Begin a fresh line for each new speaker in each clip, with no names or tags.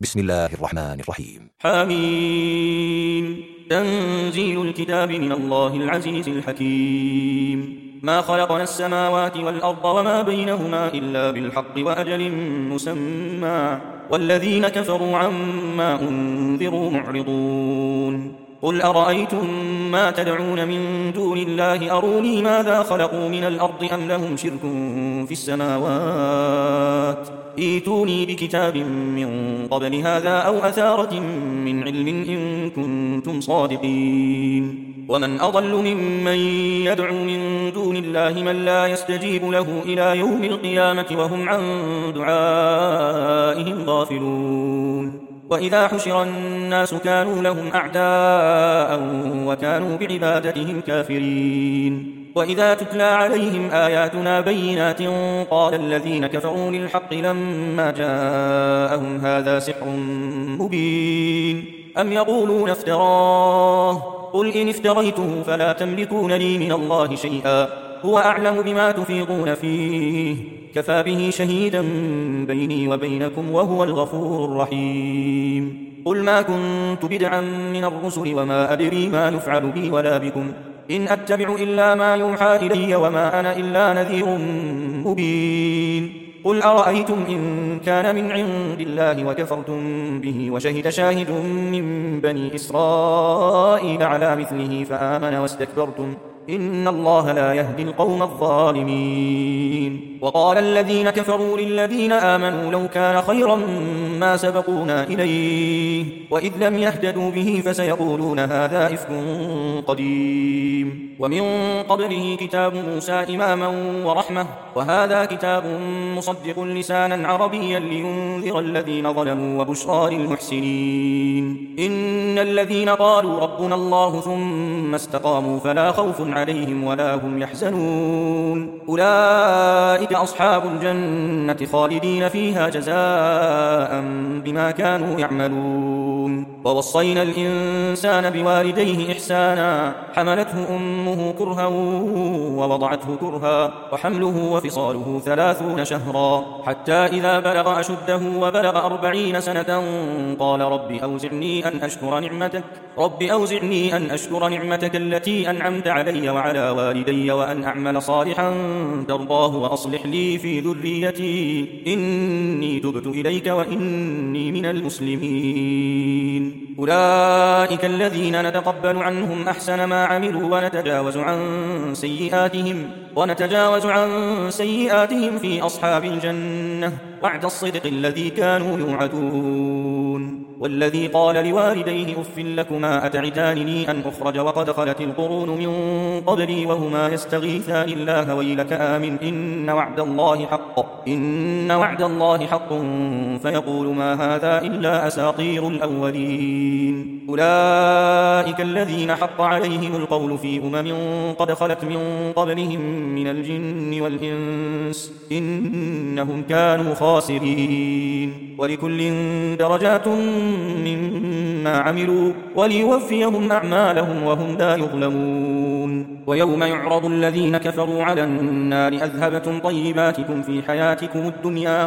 بسم الله الرحمن الرحيم.
حميم. تنزيل الكتاب من الله العزيز الحكيم. ما خلقنا السماوات والأرض وما بينهما إلا بالحق وأجل مسمى، والذين كفروا عما أنذروا معرضون. قل أرأيتم ما تدعون من دون الله أروني ماذا خلقوا من الأرض أم لهم شرك في السماوات، ائتوني بكتاب من قبل هذا أو أثارة من علم إن كنتم صادقين. ومن أضل ممن يدعو من دون الله من لا يستجيب له إلى يوم القيامة وهم عن دعائهم غافلون. وإذا حشر الناس كانوا لهم أعداء وكانوا بعبادتهم كافرين. وإذا تتلى عليهم آياتنا بينات قال الذين كفروا للحق لما جاءهم هذا سحر مبين أم يقولون افتراه قل إن افتريته فلا تملكون لي من الله شيئا هو أعلم بما تفيضون فيه كفى به شهيدا بيني وبينكم وهو الغفور الرحيم. قل ما كنت بدعا من الرسل وما أدري ما يفعل بي ولا بكم إن أتبع إلا ما يوحى إلي وما أنا إلا نذير مبين. قل أرأيتم إن كان من عند الله وكفرتم به وشهد شاهد من بني إسرائيل على مثله فآمن واستكبرتم إن الله لا يهدي القوم الظالمين. وقال الذين كفروا للذين آمنوا لو كان خيرا ما سبقونا إليه وإذ لم يهتدوا به فسيقولون هذا إفك قديم. ومن قبله كتاب موسى إماما ورحمة وهذا كتاب مصدق لسانا عربيا لينذر الذين ظلموا وبشرى للمحسنين. إن الذين قالوا ربنا الله ثم استقاموا فلا خوف عليهم ولا هم يحزنون أولئك أصحاب الجنة خالدين فيها جزاء بما كانوا يعملون. ووصينا الإنسان بوالديه إحسانا حملته أمه كرها ووضعته كرها وحمله وفصاله 30 شهرا حتى إذا بلغ أشده وبلغ 40 سنة قال رب أوزعني أن أشكر نعمتك التي أنعمت علي وعلى والدي وأن أعمل صالحا ترضاه وأصلح لي في ذريتي إني تبت إليك وإني من المسلمين. أولئك الذين نتقبل عنهم أحسن ما عملوا ونتجاوز عن سيئاتهم في أصحاب الجنة وعد الصدق الذي كانوا يوعدون. والذي قال لوالديه أف لكما أتعدانني أن أخرج وقد خلت القرون من قبلي وهما يستغيثان الله ويلك آمن إن وعد الله حق فيقول ما هذا إلا أساطير الأولين. أولئك الذين حق عليهم القول في قد خلت من قبلهم من الجن والإنس إنهم كانوا خاسرين. ولكل درجات مما عملوا وليوفيهم أعمالهم وهم لا يظلمون. ويوم يعرض الذين كفروا على النار أذهبتم طيباتكم في حياتكم الدنيا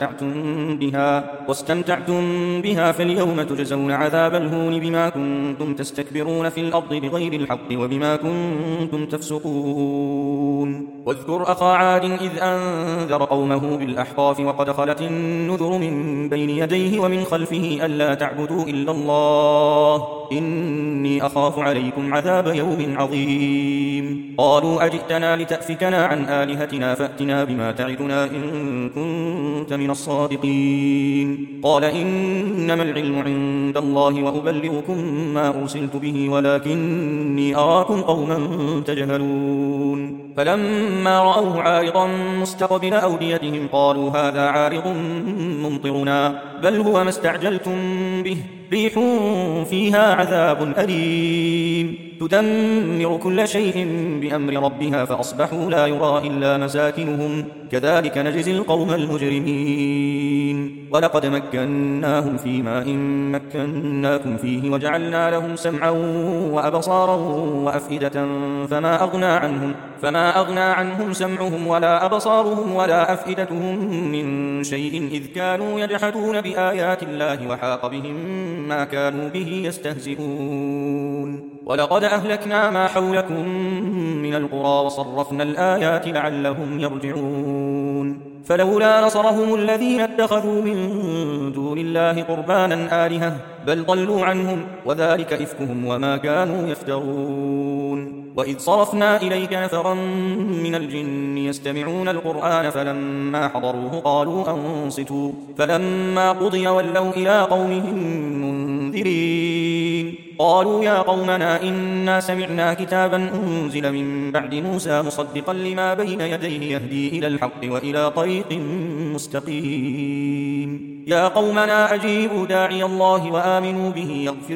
واستمتعتم بها فاليوم تجزون عذاب الهون بما كنتم تستكبرون في الأرض بغير الحق وبما كنتم تفسقون. واذكر أخا عاد إذ أنذر قومه بالأحقاف وقد خلت النذر من بين يديه ومن خلفه ألا تعبدوا إلا الله إني أخاف عليكم عذاب يوم عظيم. قالوا أجئتنا لتأفكنا عن آلهتنا فأتنا بما تعدنا إن كنت من الصادقين. قال إنما العلم عند الله وأبلغكم ما أرسلت به ولكني أراكم قوما تجهلون. فلما رأوه عارضا مستقبل أوديتهم قالوا هذا عارض ممطرنا بل هو ما استعجلتم به ريح فيها عذاب أليم تدمر كل شيء بأمر ربها فأصبحوا لا يرى إلا مساكنهم كذلك نجزي القوم المجرمين ولقد مكناهم في ماء مكناكم فيه وجعلنا لهم سمعا وأبصارا وأفئدة فما أغنى عنهم سمعهم ولا أبصارهم ولا أفئدتهم من شيء إذ كانوا يجحدون بآيات الله وحاق بهم ما كانوا به يستهزئون ولقد أهلكنا ما حولكم من القرى وصرفنا الآيات لعلهم يرجعون فلولا نصرهم الذين اتخذوا من دون الله قربانا آلهة بل ضلوا عنهم وذلك إفكهم وما كانوا يفترون وإذ صرفنا إليك نفرا من الجن يستمعون القرآن فلما حضروه قالوا أنصتوا فلما قضي ولوا إلى قومهم منذرين قالوا يا قومنا إنا سمعنا كتابا أنزل من بعد موسى مصدقا لما بين يديه يهدي إلى الحق وإلى طريق مستقيم يا قومنا أجيبوا داعي الله وآمنوا به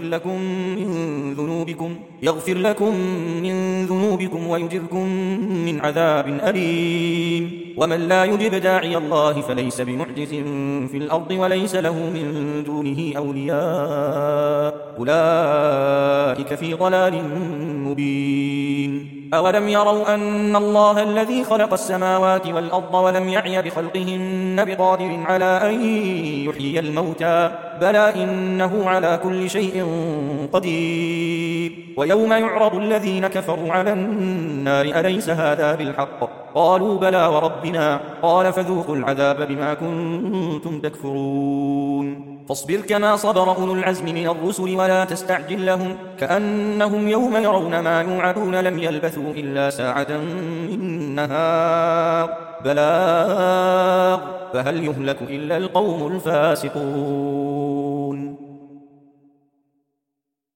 يغفر لكم من ذنوبكم ويجركم من عذاب أليم ومن لا يجب داعي الله فليس بمعجز في الأرض وليس له من دونه أولياء أولئك في ضلال مبين أولم يروا أن الله الذي خلق السماوات والأرض ولم يعي بخلقهن بقادر على أن يحيي الموتى بلى إنه على كل شيء قدير ويوم يعرض الذين كفروا على النار أليس هذا بالحق قالوا بلى وربنا قال فذوقوا العذاب بما كنتم تكفرون فاصبر كما صبر أولو العزم من الرسل ولا تستعجل لهم كأنهم يوم يرون ما يوعدون لم يلبثوا إلا ساعة من نهار بلاغ فهل يهلك إلا القوم الفاسقون